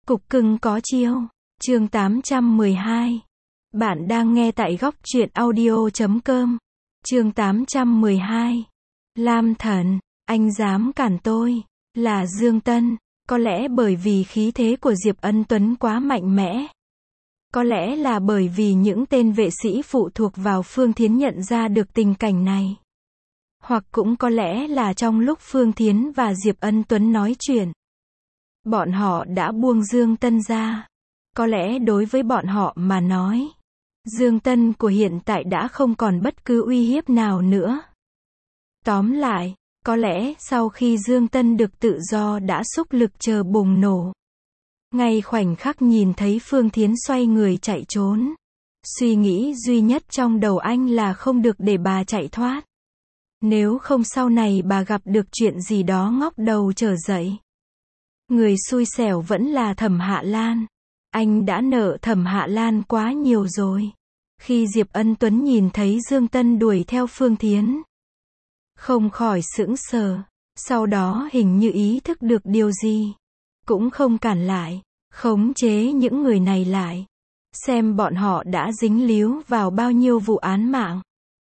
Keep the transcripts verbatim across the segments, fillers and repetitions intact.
Cục cưng có chiêu. Chương tám trăm mười hai. Bạn đang nghe tại góc truyện audio chấm com. Chương tám trăm mười hai. Lam Thần, anh dám cản tôi. Là Dương Tân. Có lẽ bởi vì khí thế của Diệp Ân Tuấn quá mạnh mẽ. Có lẽ là bởi vì những tên vệ sĩ phụ thuộc vào Phương Thiến nhận ra được tình cảnh này. Hoặc cũng có lẽ là trong lúc Phương Thiến và Diệp Ân Tuấn nói chuyện, bọn họ đã buông Dương Tân ra. Có lẽ đối với bọn họ mà nói, Dương Tân của hiện tại đã không còn bất cứ uy hiếp nào nữa. Tóm lại, có lẽ sau khi Dương Tân được tự do đã xúc lực chờ bùng nổ. Ngay khoảnh khắc nhìn thấy Phương Thiến xoay người chạy trốn, suy nghĩ duy nhất trong đầu anh là không được để bà chạy thoát. Nếu không sau này bà gặp được chuyện gì đó ngóc đầu trở dậy. Người xui xẻo vẫn là Thẩm Hạ Lan. Anh đã nợ Thẩm Hạ Lan quá nhiều rồi. Khi Diệp Ân Tuấn nhìn thấy Dương Tân đuổi theo Phương Thiến, không khỏi sững sờ. Sau đó hình như ý thức được điều gì, cũng không cản lại, khống chế những người này lại. Xem bọn họ đã dính líu vào bao nhiêu vụ án mạng.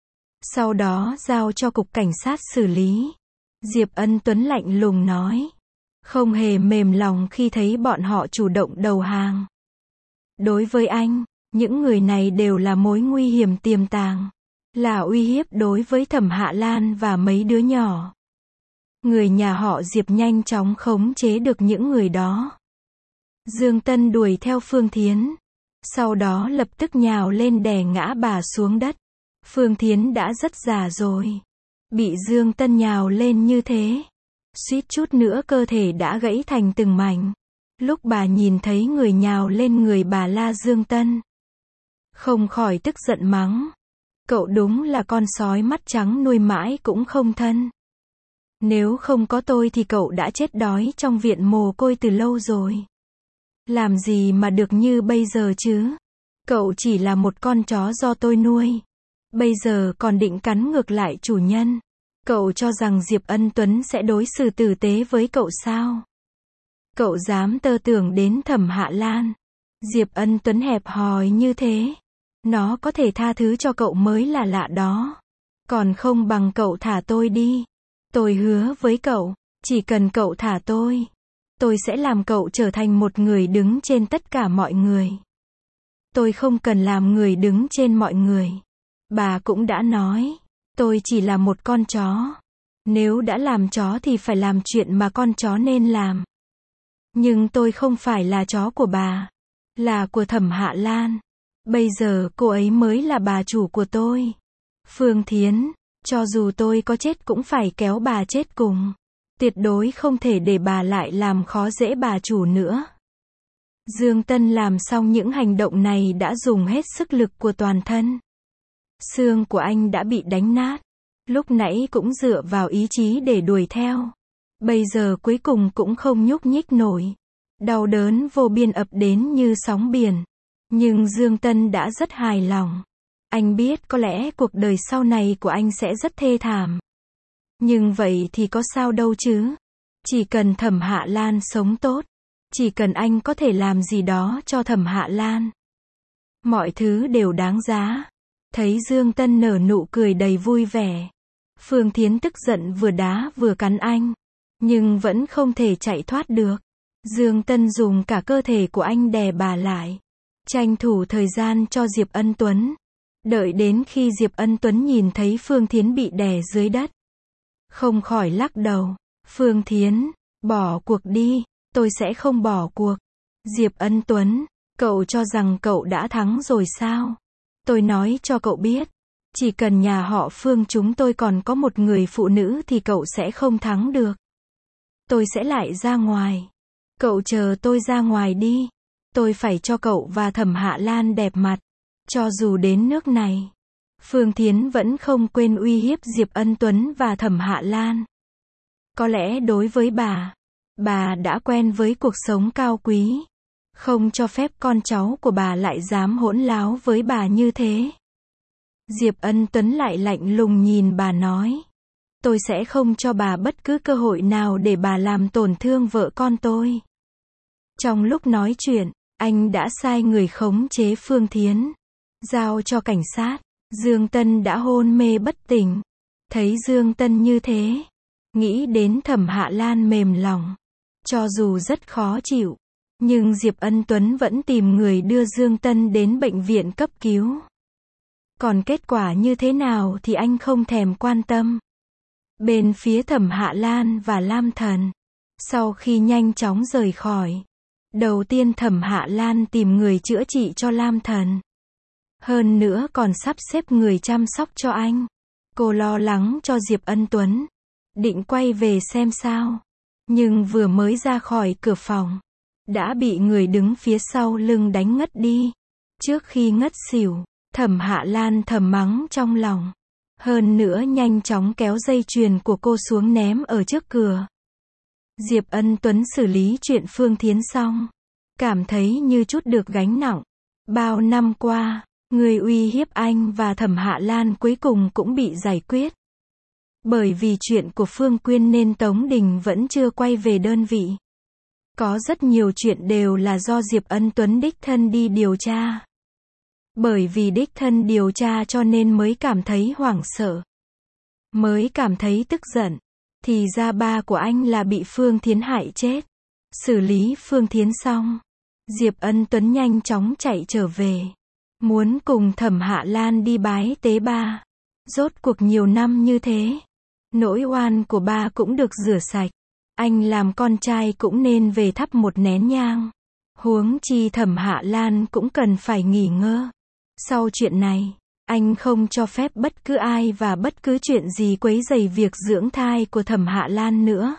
Sau đó giao cho cục cảnh sát xử lý. Diệp Ân Tuấn lạnh lùng nói. Không hề mềm lòng khi thấy bọn họ chủ động đầu hàng. Đối với anh, những người này đều là mối nguy hiểm tiềm tàng. Là uy hiếp đối với Thẩm Hạ Lan và mấy đứa nhỏ. Người nhà họ Diệp nhanh chóng khống chế được những người đó. Dương Tân đuổi theo Phương Thiến. Sau đó lập tức nhào lên đè ngã bà xuống đất. Phương Thiến đã rất già rồi. Bị Dương Tân nhào lên như thế, suýt chút nữa cơ thể đã gãy thành từng mảnh. Lúc bà nhìn thấy người nhào lên người bà la Dương Tân, không khỏi tức giận mắng. Cậu đúng là con sói mắt trắng nuôi mãi cũng không thân. Nếu không có tôi thì cậu đã chết đói trong viện mồ côi từ lâu rồi. Làm gì mà được như bây giờ chứ? Cậu chỉ là một con chó do tôi nuôi. Bây giờ còn định cắn ngược lại chủ nhân. Cậu cho rằng Diệp Ân Tuấn sẽ đối xử tử tế với cậu sao? Cậu dám tơ tưởng đến Thẩm Hạ Lan. Diệp Ân Tuấn hẹp hòi như thế. Nó có thể tha thứ cho cậu mới là lạ đó. Còn không bằng cậu thả tôi đi. Tôi hứa với cậu, chỉ cần cậu thả tôi, tôi sẽ làm cậu trở thành một người đứng trên tất cả mọi người. Tôi không cần làm người đứng trên mọi người. Bà cũng đã nói, tôi chỉ là một con chó. Nếu đã làm chó thì phải làm chuyện mà con chó nên làm. Nhưng tôi không phải là chó của bà, là của Thẩm Hạ Lan. Bây giờ cô ấy mới là bà chủ của tôi. Phương Thiến, cho dù tôi có chết cũng phải kéo bà chết cùng. Tuyệt đối không thể để bà lại làm khó dễ bà chủ nữa. Dương Tân làm xong những hành động này đã dùng hết sức lực của toàn thân. Xương của anh đã bị đánh nát. Lúc nãy cũng dựa vào ý chí để đuổi theo. Bây giờ cuối cùng cũng không nhúc nhích nổi. Đau đớn vô biên ập đến như sóng biển. Nhưng Dương Tân đã rất hài lòng. Anh biết có lẽ cuộc đời sau này của anh sẽ rất thê thảm. Nhưng vậy thì có sao đâu chứ. Chỉ cần Thẩm Hạ Lan sống tốt. Chỉ cần anh có thể làm gì đó cho Thẩm Hạ Lan. Mọi thứ đều đáng giá. Thấy Dương Tân nở nụ cười đầy vui vẻ. Phương Thiến tức giận vừa đá vừa cắn anh. Nhưng vẫn không thể chạy thoát được. Dương Tân dùng cả cơ thể của anh đè bà lại. Tranh thủ thời gian cho Diệp Ân Tuấn. Đợi đến khi Diệp Ân Tuấn nhìn thấy Phương Thiến bị đè dưới đất, không khỏi lắc đầu. Phương Thiến, bỏ cuộc đi. Tôi sẽ không bỏ cuộc. Diệp Ân Tuấn, cậu cho rằng cậu đã thắng rồi sao? Tôi nói cho cậu biết, chỉ cần nhà họ Phương chúng tôi còn có một người phụ nữ thì cậu sẽ không thắng được. Tôi sẽ lại ra ngoài. Cậu chờ tôi ra ngoài đi. Tôi phải cho cậu và Thẩm Hạ Lan đẹp mặt. Cho dù đến nước này, Phương Thiến vẫn không quên uy hiếp Diệp Ân Tuấn và Thẩm Hạ Lan. Có lẽ đối với bà, bà đã quen với cuộc sống cao quý. Không cho phép con cháu của bà lại dám hỗn láo với bà như thế. Diệp Ân Tuấn lại lạnh lùng nhìn bà nói. Tôi sẽ không cho bà bất cứ cơ hội nào để bà làm tổn thương vợ con tôi. Trong lúc nói chuyện, anh đã sai người khống chế Phương Thiến, giao cho cảnh sát. Dương Tân đã hôn mê bất tỉnh. Thấy Dương Tân như thế, nghĩ đến Thẩm Hạ Lan mềm lòng. Cho dù rất khó chịu, nhưng Diệp Ân Tuấn vẫn tìm người đưa Dương Tân đến bệnh viện cấp cứu. Còn kết quả như thế nào thì anh không thèm quan tâm. Bên phía Thẩm Hạ Lan và Lam Thần, sau khi nhanh chóng rời khỏi, đầu tiên Thẩm Hạ Lan tìm người chữa trị cho Lam Thần. Hơn nữa còn sắp xếp người chăm sóc cho anh. Cô lo lắng cho Diệp Ân Tuấn, định quay về xem sao. Nhưng vừa mới ra khỏi cửa phòng, đã bị người đứng phía sau lưng đánh ngất đi. Trước khi ngất xỉu, Thẩm Hạ Lan thầm mắng trong lòng. Hơn nữa nhanh chóng kéo dây chuyền của cô xuống ném ở trước cửa. Diệp Ân Tuấn xử lý chuyện Phương Thiến xong, cảm thấy như chút được gánh nặng. Bao năm qua, người uy hiếp anh và Thẩm Hạ Lan cuối cùng cũng bị giải quyết. Bởi vì chuyện của Phương Quyên nên Tống Đình vẫn chưa quay về đơn vị. Có rất nhiều chuyện đều là do Diệp Ân Tuấn đích thân đi điều tra. Bởi vì đích thân điều tra cho nên mới cảm thấy hoảng sợ. Mới cảm thấy tức giận. Thì ra ba của anh là bị Phương Thiến hại chết. Xử lý Phương Thiến xong, Diệp Ân Tuấn nhanh chóng chạy trở về. Muốn cùng Thẩm Hạ Lan đi bái tế ba. Rốt cuộc nhiều năm như thế, nỗi oan của ba cũng được rửa sạch. Anh làm con trai cũng nên về thắp một nén nhang. Huống chi Thẩm Hạ Lan cũng cần phải nghỉ ngơi. Sau chuyện này, anh không cho phép bất cứ ai và bất cứ chuyện gì quấy rầy việc dưỡng thai của Thẩm Hạ Lan nữa.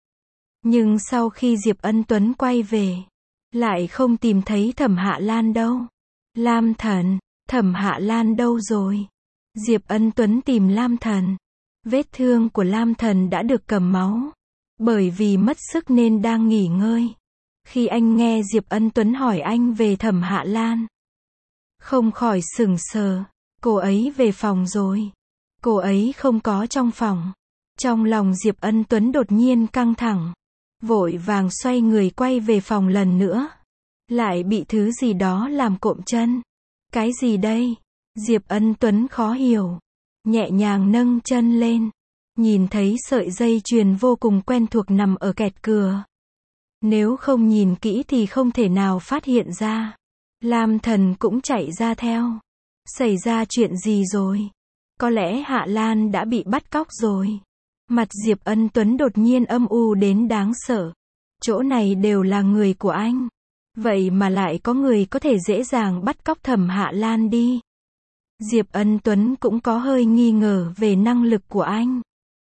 Nhưng sau khi Diệp Ân Tuấn quay về, lại không tìm thấy Thẩm Hạ Lan đâu. Lam Thần, Thẩm Hạ Lan đâu rồi? Diệp Ân Tuấn tìm Lam Thần. Vết thương của Lam Thần đã được cầm máu. Bởi vì mất sức nên đang nghỉ ngơi. Khi anh nghe Diệp Ân Tuấn hỏi anh về Thẩm Hạ Lan, không khỏi sững sờ. Cô ấy về phòng rồi. Cô ấy không có trong phòng. Trong lòng Diệp Ân Tuấn đột nhiên căng thẳng. Vội vàng xoay người quay về phòng lần nữa. Lại bị thứ gì đó làm cộm chân. Cái gì đây? Diệp Ân Tuấn khó hiểu. Nhẹ nhàng nâng chân lên. Nhìn thấy sợi dây chuyền vô cùng quen thuộc nằm ở kẹt cửa. Nếu không nhìn kỹ thì không thể nào phát hiện ra. Lam Thần cũng chạy ra theo. Xảy ra chuyện gì rồi? Có lẽ Hạ Lan đã bị bắt cóc rồi. Mặt Diệp Ân Tuấn đột nhiên âm u đến đáng sợ. Chỗ này đều là người của anh. Vậy mà lại có người có thể dễ dàng bắt cóc Thẩm Hạ Lan đi. Diệp Ân Tuấn cũng có hơi nghi ngờ về năng lực của anh.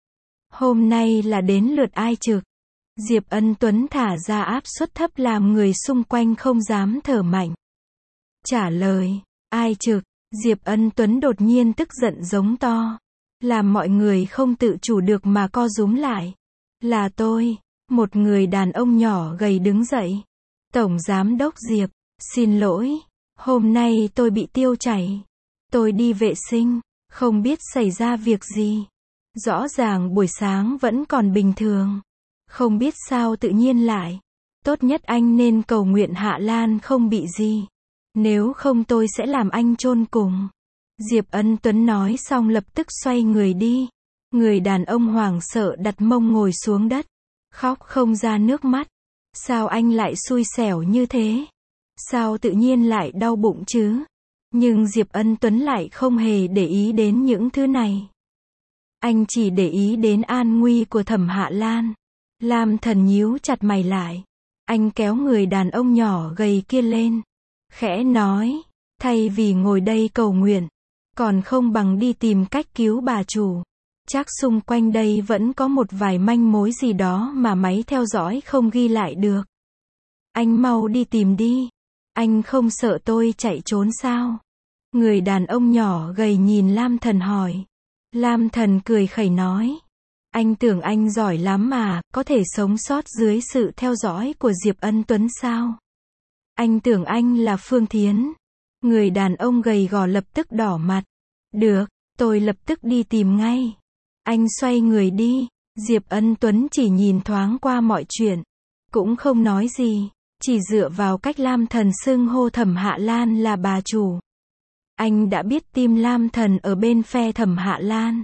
Hôm nay là đến lượt ai trực? Diệp Ân Tuấn thả ra áp suất thấp làm người xung quanh không dám thở mạnh. Trả lời, ai trực? Diệp Ân Tuấn đột nhiên tức giận giống to. Làm mọi người không tự chủ được mà co rúm lại. Là tôi, một người đàn ông nhỏ gầy đứng dậy. Tổng Giám đốc Diệp, xin lỗi, hôm nay tôi bị tiêu chảy. Tôi đi vệ sinh, không biết xảy ra việc gì. Rõ ràng buổi sáng vẫn còn bình thường. Không biết sao tự nhiên lại. Tốt nhất anh nên cầu nguyện Hạ Lan không bị gì. Nếu không tôi sẽ làm anh chôn cùng. Diệp Ân Tuấn nói xong lập tức xoay người đi. Người đàn ông hoảng sợ đặt mông ngồi xuống đất. Khóc không ra nước mắt. Sao anh lại xui xẻo như thế? Sao tự nhiên lại đau bụng chứ? Nhưng Diệp Ân Tuấn lại không hề để ý đến những thứ này. Anh chỉ để ý đến an nguy của Thẩm Hạ Lan. Lam Thần nhíu chặt mày lại. Anh kéo người đàn ông nhỏ gầy kia lên. Khẽ nói, thay vì ngồi đây cầu nguyện, còn không bằng đi tìm cách cứu bà chủ. Chắc xung quanh đây vẫn có một vài manh mối gì đó mà máy theo dõi không ghi lại được. Anh mau đi tìm đi. Anh không sợ tôi chạy trốn sao? Người đàn ông nhỏ gầy nhìn Lam Thần hỏi. Lam Thần cười khẩy nói. Anh tưởng anh giỏi lắm mà, có thể sống sót dưới sự theo dõi của Diệp Ân Tuấn sao? Anh tưởng anh là Phương Thiến. Người đàn ông gầy gò lập tức đỏ mặt. Được, tôi lập tức đi tìm ngay. Anh xoay người đi. Diệp Ân Tuấn chỉ nhìn thoáng qua mọi chuyện. Cũng không nói gì. Chỉ dựa vào cách Lam Thần xưng hô Thẩm Hạ Lan là bà chủ, anh đã biết tim Lam Thần ở bên phe Thẩm Hạ Lan.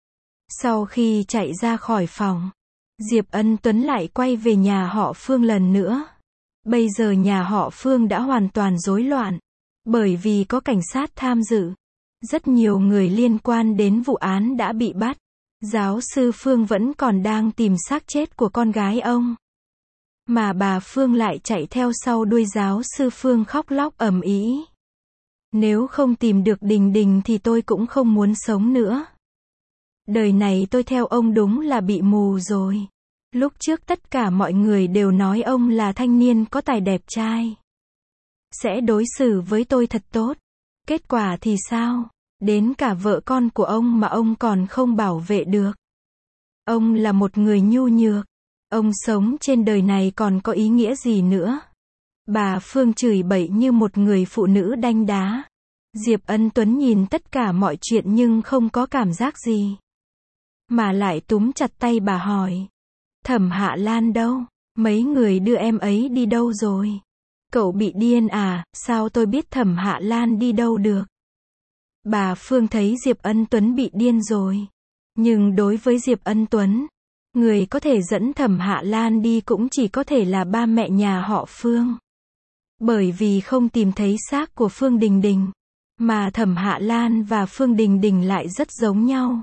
Sau khi chạy ra khỏi phòng, Diệp Ân Tuấn lại quay về nhà họ Phương lần nữa. Bây giờ nhà họ Phương đã hoàn toàn rối loạn, bởi vì có cảnh sát tham dự. Rất nhiều người liên quan đến vụ án đã bị bắt. Giáo sư Phương vẫn còn đang tìm xác chết của con gái ông. Mà bà Phương lại chạy theo sau đuôi giáo sư Phương khóc lóc ầm ĩ. Nếu không tìm được Đình Đình thì tôi cũng không muốn sống nữa. Đời này tôi theo ông đúng là bị mù rồi. Lúc trước tất cả mọi người đều nói ông là thanh niên có tài đẹp trai, sẽ đối xử với tôi thật tốt. Kết quả thì sao? Đến cả vợ con của ông mà ông còn không bảo vệ được. Ông là một người nhu nhược. Ông sống trên đời này còn có ý nghĩa gì nữa? Bà Phương chửi bậy như một người phụ nữ đanh đá. Diệp Ân Tuấn nhìn tất cả mọi chuyện nhưng không có cảm giác gì. Mà lại túm chặt tay bà hỏi. Thẩm Hạ Lan đâu? Mấy người đưa em ấy đi đâu rồi? Cậu bị điên à? Sao tôi biết Thẩm Hạ Lan đi đâu được? Bà Phương thấy Diệp Ân Tuấn bị điên rồi. Nhưng đối với Diệp Ân Tuấn, người có thể dẫn Thẩm Hạ Lan đi cũng chỉ có thể là ba mẹ nhà họ Phương. Bởi vì không tìm thấy xác của Phương Đình Đình, mà Thẩm Hạ Lan và Phương Đình Đình lại rất giống nhau.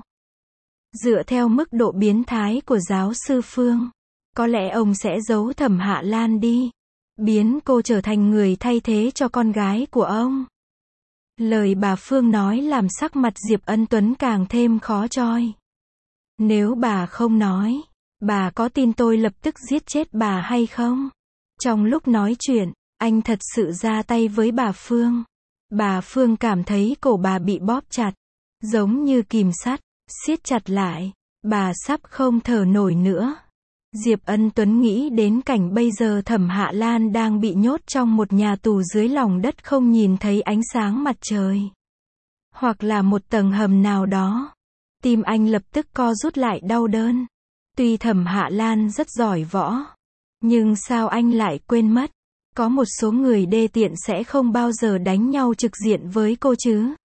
Dựa theo mức độ biến thái của giáo sư Phương, có lẽ ông sẽ giấu Thẩm Hạ Lan đi, biến cô trở thành người thay thế cho con gái của ông. Lời bà Phương nói làm sắc mặt Diệp Ân Tuấn càng thêm khó choi. Nếu bà không nói, bà có tin tôi lập tức giết chết bà hay không? Trong lúc nói chuyện, anh thật sự ra tay với bà Phương. Bà Phương cảm thấy cổ bà bị bóp chặt, giống như kìm sắt, siết chặt lại. Bà sắp không thở nổi nữa. Diệp Ân Tuấn nghĩ đến cảnh bây giờ Thẩm Hạ Lan đang bị nhốt trong một nhà tù dưới lòng đất không nhìn thấy ánh sáng mặt trời. Hoặc là một tầng hầm nào đó. Tim anh lập tức co rút lại đau đớn. Tuy Thẩm Hạ Lan rất giỏi võ, nhưng sao anh lại quên mất? Có một số người đê tiện sẽ không bao giờ đánh nhau trực diện với cô chứ.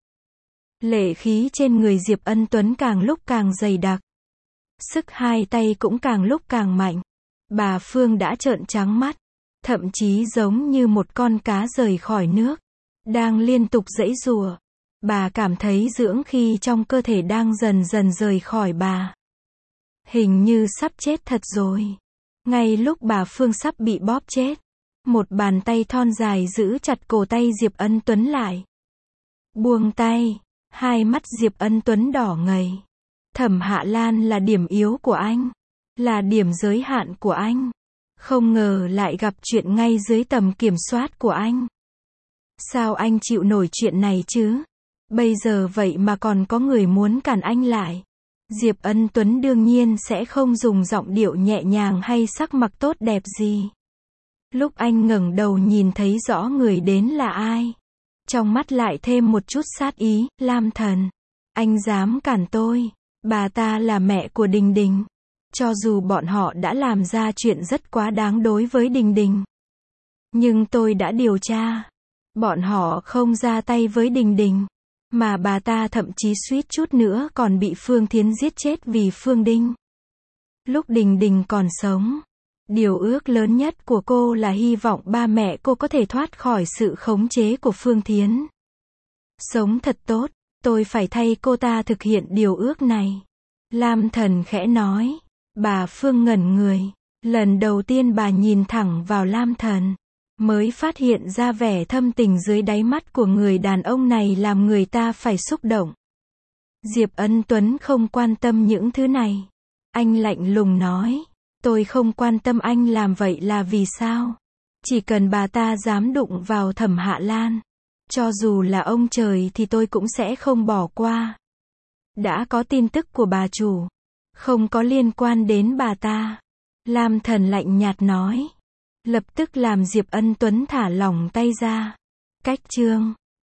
Lệ khí trên người Diệp Ân Tuấn càng lúc càng dày đặc. Sức hai tay cũng càng lúc càng mạnh. Bà Phương đã trợn trắng mắt, thậm chí giống như một con cá rời khỏi nước, đang liên tục giãy giụa. Bà cảm thấy dưỡng khí trong cơ thể đang dần dần rời khỏi bà. Hình như sắp chết thật rồi. Ngay lúc bà Phương sắp bị bóp chết, một bàn tay thon dài giữ chặt cổ tay Diệp Ân Tuấn lại. Buông tay, hai mắt Diệp Ân Tuấn đỏ ngầu. Thẩm Hạ Lan là điểm yếu của anh, là điểm giới hạn của anh. Không ngờ lại gặp chuyện ngay dưới tầm kiểm soát của anh. Sao anh chịu nổi chuyện này chứ? Bây giờ vậy mà còn có người muốn cản anh lại. Diệp Ân Tuấn đương nhiên sẽ không dùng giọng điệu nhẹ nhàng hay sắc mặt tốt đẹp gì. Lúc anh ngẩng đầu nhìn thấy rõ người đến là ai, trong mắt lại thêm một chút sát ý. Lam Thần, anh dám cản tôi? Bà ta là mẹ của Đình Đình. Cho dù bọn họ đã làm ra chuyện rất quá đáng đối với Đình Đình, nhưng tôi đã điều tra. Bọn họ không ra tay với Đình Đình, mà bà ta thậm chí suýt chút nữa còn bị Phương Thiến giết chết vì Phương Đinh. Lúc Đình Đình còn sống, điều ước lớn nhất của cô là hy vọng ba mẹ cô có thể thoát khỏi sự khống chế của Phương Thiến. Sống thật tốt, tôi phải thay cô ta thực hiện điều ước này. Lam Thần khẽ nói. Bà Phương ngẩn người. Lần đầu tiên bà nhìn thẳng vào Lam Thần, mới phát hiện ra vẻ thâm tình dưới đáy mắt của người đàn ông này làm người ta phải xúc động. Diệp Ân Tuấn không quan tâm những thứ này. Anh lạnh lùng nói. Tôi không quan tâm anh làm vậy là vì sao? Chỉ cần bà ta dám đụng vào Thẩm Hạ Lan, cho dù là ông trời thì tôi cũng sẽ không bỏ qua. Đã có tin tức của bà chủ, không có liên quan đến bà ta. Lam Thần lạnh nhạt nói. Lập tức làm Diệp Ân Tuấn thả lỏng tay ra. Cách chương